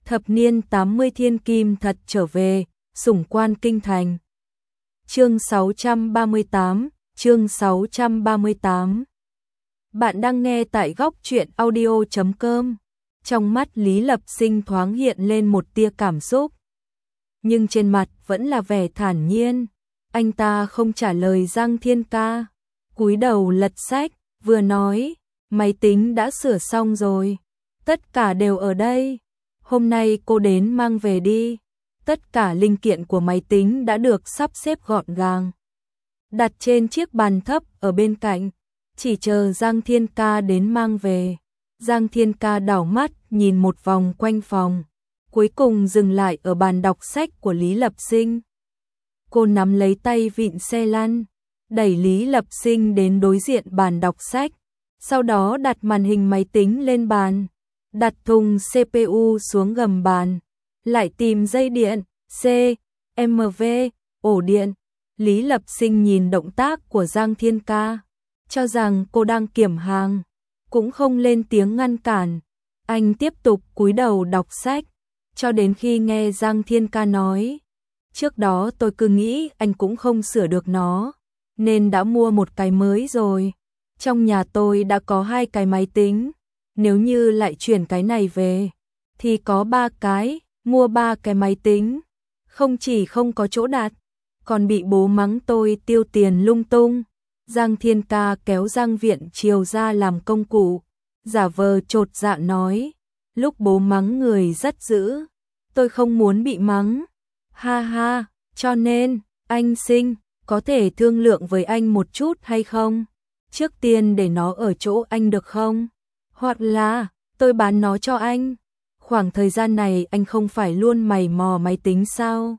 Thập niên 80 thiên kim thật trở về, sủng quan kinh thành. Chương 638, chương 638. Bạn đang nghe tại góc truyện audio.com. Trong mắt Lý Lập Sinh thoáng hiện lên một tia cảm xúc, nhưng trên mặt vẫn là vẻ thản nhiên. Anh ta không trả lời Giang Thiên Ca, cúi đầu lật sách, vừa nói, máy tính đã sửa xong rồi, tất cả đều ở đây. Hôm nay cô đến mang về đi. Tất cả linh kiện của máy tính đã được sắp xếp gọn gàng, đặt trên chiếc bàn thấp ở bên cạnh, chỉ chờ Giang Thiên Ca đến mang về. Giang Thiên Ca đảo mắt nhìn một vòng quanh phòng, cuối cùng dừng lại ở bàn đọc sách của Lý Lập Sinh. Cô nắm lấy tay vịn xe lăn, đẩy Lý Lập Sinh đến đối diện bàn đọc sách, sau đó đặt màn hình máy tính lên bàn, đặt thùng CPU xuống gầm bàn, lại tìm dây điện, CMV, ổ điện. Lý Lập Sinh nhìn động tác của Giang Thiên Ca, cho rằng cô đang kiểm hàng, cũng không lên tiếng ngăn cản. Anh tiếp tục cúi đầu đọc sách, cho đến khi nghe Giang Thiên Ca nói, trước đó tôi cứ nghĩ anh cũng không sửa được nó, nên đã mua một cái mới rồi. Trong nhà tôi đã có 2 cái máy tính, nếu như lại chuyển cái này về, thì có 3 cái, mua 3 cái máy tính. Không chỉ không có chỗ đặt, còn bị bố mắng tôi tiêu tiền lung tung. Giang Thiên Ca kéo Giang Viện Triều ra làm công cụ, giả vờ chột dạ nói, lúc bố mắng người rất dữ, tôi không muốn bị mắng. Ha ha, cho nên, anh Sinh, có thể thương lượng với anh một chút hay không? Trước tiên để nó ở chỗ anh được không? Hoặc là, tôi bán nó cho anh. Khoảng thời gian này anh không phải luôn mày mò máy tính sao?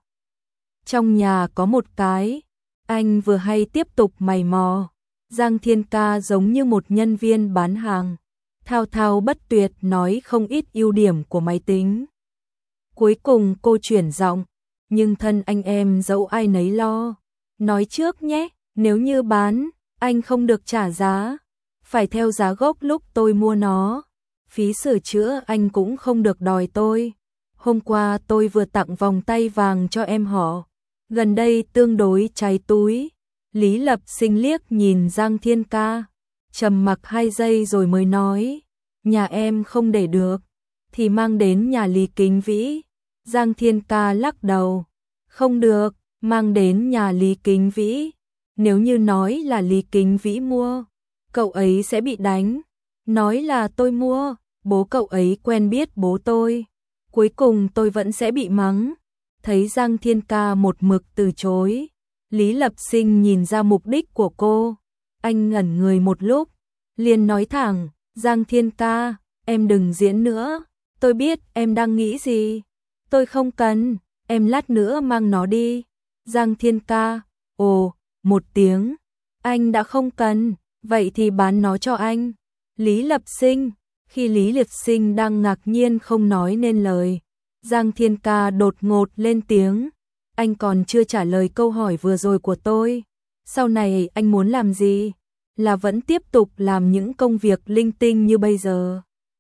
Trong nhà có một cái, anh vừa hay tiếp tục mày mò. Giang Thiên Ca giống như một nhân viên bán hàng, thao thao bất tuyệt nói không ít ưu điểm của máy tính. Cuối cùng cô chuyển giọng, nhưng thân anh em dẫu ai nấy lo. Nói trước nhé, nếu như bán, anh không được trả giá, phải theo giá gốc lúc tôi mua nó. Phí sửa chữa anh cũng không được đòi tôi. Hôm qua tôi vừa tặng vòng tay vàng cho em họ, gần đây tương đối cháy túi. Lý Lập Sinh liếc nhìn Giang Thiên Ca, trầm mặc 2 giây rồi mới nói, nhà em không để được, thì mang đến nhà Lý Kính Vĩ. Giang Thiên Ca lắc đầu, không được, mang đến nhà Lý Kính Vĩ. Nếu như nói là Lý Kính Vĩ mua, cậu ấy sẽ bị đánh. Nói là tôi mua, bố cậu ấy quen biết bố tôi, cuối cùng tôi vẫn sẽ bị mắng. Thấy Giang Thiên Ca một mực từ chối, Lý Lập Sinh nhìn ra mục đích của cô. Anh ngẩn người một lúc, liền nói thẳng, Giang Thiên Ca, em đừng diễn nữa, tôi biết em đang nghĩ gì. Tôi không cần, em lát nữa mang nó đi. Giang Thiên Ca, ồ, một tiếng, anh đã không cần, vậy thì bán nó cho anh. Lý Lập Sinh, khi Lý Lập Sinh đang ngạc nhiên không nói nên lời, Giang Thiên Ca đột ngột lên tiếng, anh còn chưa trả lời câu hỏi vừa rồi của tôi. Sau này anh muốn làm gì? Là vẫn tiếp tục làm những công việc linh tinh như bây giờ?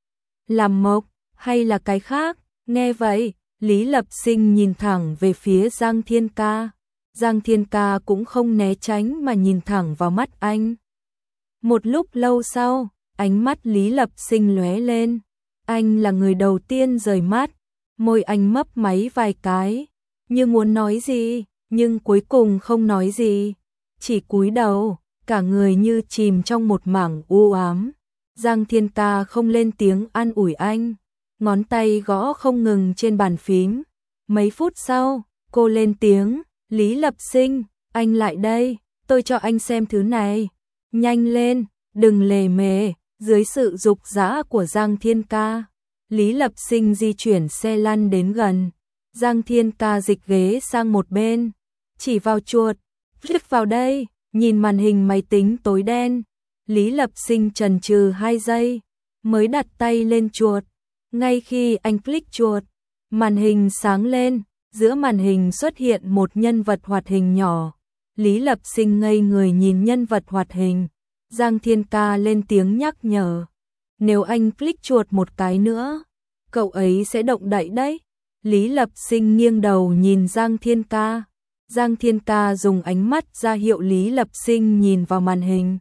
Làm mộc, hay là cái khác? Nghe vậy, Lý Lập Sinh nhìn thẳng về phía Giang Thiên Ca. Giang Thiên Ca cũng không né tránh mà nhìn thẳng vào mắt anh. Một lúc lâu sau, ánh mắt Lý Lập Sinh lóe lên. Anh là người đầu tiên rời mắt, môi anh mấp máy vài cái, như muốn nói gì, nhưng cuối cùng không nói gì, chỉ cúi đầu, cả người như chìm trong một mảng u ám. Giang Thiên Ca không lên tiếng an ủi anh, ngón tay gõ không ngừng trên bàn phím. Mấy phút sau, cô lên tiếng, Lý Lập Sinh, anh lại đây, tôi cho anh xem thứ này. Nhanh lên, đừng lề mề. Dưới sự dục dã của Giang Thiên Ca, Lý Lập Sinh di chuyển xe lăn đến gần. Giang Thiên Ca dịch ghế sang một bên, chỉ vào chuột, click vào đây. Nhìn màn hình máy tính tối đen, Lý Lập Sinh chần chừ 2 giây, mới đặt tay lên chuột. Ngay khi anh click chuột, màn hình sáng lên, giữa màn hình xuất hiện một nhân vật hoạt hình nhỏ. Lý Lập Sinh ngây người nhìn nhân vật hoạt hình. Giang Thiên Ca lên tiếng nhắc nhở, nếu anh click chuột một cái nữa, cậu ấy sẽ động đậy đấy. Lý Lập Sinh nghiêng đầu nhìn Giang Thiên Ca. Giang Thiên Ca dùng ánh mắt ra hiệu Lý Lập Sinh nhìn vào màn hình.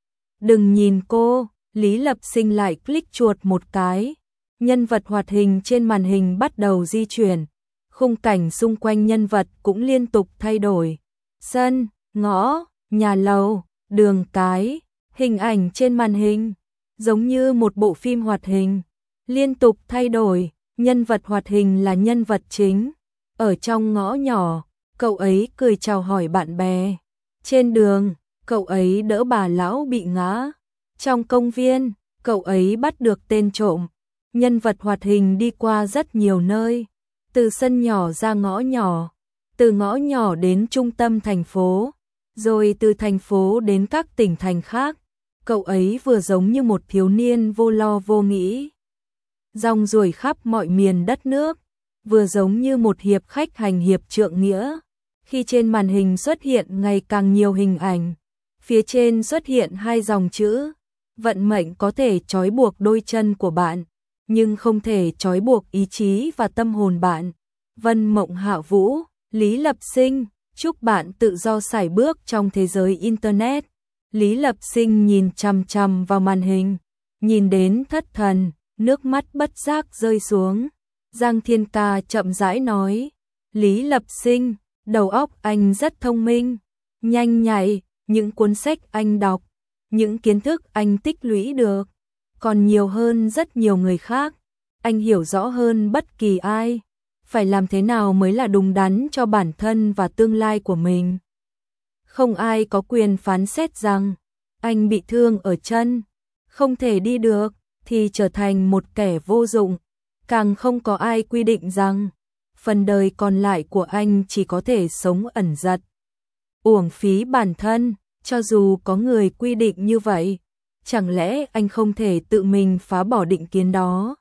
Đừng nhìn cô, Lý Lập Sinh lại click chuột một cái. Nhân vật hoạt hình trên màn hình bắt đầu di chuyển. Khung cảnh xung quanh nhân vật cũng liên tục thay đổi. Sân, ngõ, nhà lầu, đường cái, hình ảnh trên màn hình, giống như một bộ phim hoạt hình, liên tục thay đổi. Nhân vật hoạt hình là nhân vật chính. Ở trong ngõ nhỏ, cậu ấy cười chào hỏi bạn bè. Trên đường, cậu ấy đỡ bà lão bị ngã. Trong công viên, cậu ấy bắt được tên trộm. Nhân vật hoạt hình đi qua rất nhiều nơi, từ sân nhỏ ra ngõ nhỏ, từ ngõ nhỏ đến trung tâm thành phố, rồi từ thành phố đến các tỉnh thành khác. Cậu ấy vừa giống như một thiếu niên vô lo vô nghĩ, rong ruổi khắp mọi miền đất nước, vừa giống như một hiệp khách hành hiệp trượng nghĩa. Khi trên màn hình xuất hiện ngày càng nhiều hình ảnh, phía trên xuất hiện hai dòng chữ: vận mệnh có thể trói buộc đôi chân của bạn, nhưng không thể trói buộc ý chí và tâm hồn bạn. Vân Mộng Hạ Vũ, Lý Lập Sinh, chúc bạn tự do sải bước trong thế giới Internet. Lý Lập Sinh nhìn chằm chằm vào màn hình, nhìn đến thất thần, nước mắt bất giác rơi xuống. Giang Thiên Ca chậm rãi nói: Lý Lập Sinh, đầu óc anh rất thông minh, nhanh nhạy, những cuốn sách anh đọc, những kiến thức anh tích lũy được, còn nhiều hơn rất nhiều người khác. Anh hiểu rõ hơn bất kỳ ai, phải làm thế nào mới là đúng đắn cho bản thân và tương lai của mình. Không ai có quyền phán xét rằng anh bị thương ở chân, không thể đi được, thì trở thành một kẻ vô dụng. Càng không có ai quy định rằng phần đời còn lại của anh chỉ có thể sống ẩn dật, uổng phí bản thân. Cho dù có người quy định như vậy, chẳng lẽ anh không thể tự mình phá bỏ định kiến đó,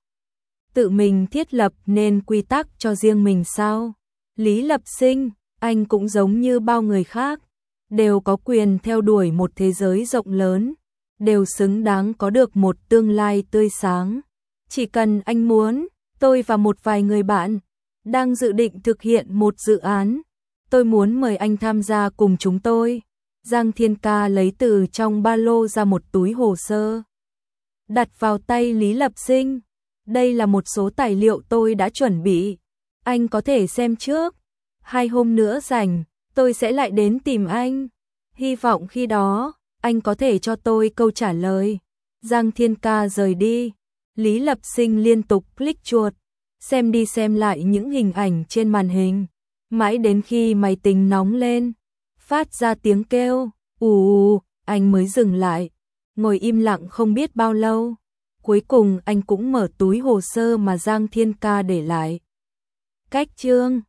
tự mình thiết lập nên quy tắc cho riêng mình sao? Lý Lập Sinh, anh cũng giống như bao người khác, đều có quyền theo đuổi một thế giới rộng lớn, đều xứng đáng có được một tương lai tươi sáng. Chỉ cần anh muốn, tôi và một vài người bạn đang dự định thực hiện một dự án, tôi muốn mời anh tham gia cùng chúng tôi. Giang Thiên Ca lấy từ trong ba lô ra một túi hồ sơ, đặt vào tay Lý Lập Sinh. Đây là một số tài liệu tôi đã chuẩn bị, anh có thể xem trước. 2 hôm nữa rảnh, tôi sẽ lại đến tìm anh. Hy vọng khi đó, anh có thể cho tôi câu trả lời. Giang Thiên Ca rời đi. Lý Lập Sinh liên tục click chuột, xem đi xem lại những hình ảnh trên màn hình, mãi đến khi máy tính nóng lên, phát ra tiếng kêu ù, anh mới dừng lại, ngồi im lặng không biết bao lâu. Cuối cùng anh cũng mở túi hồ sơ mà Giang Thiên Ca để lại. Cách chương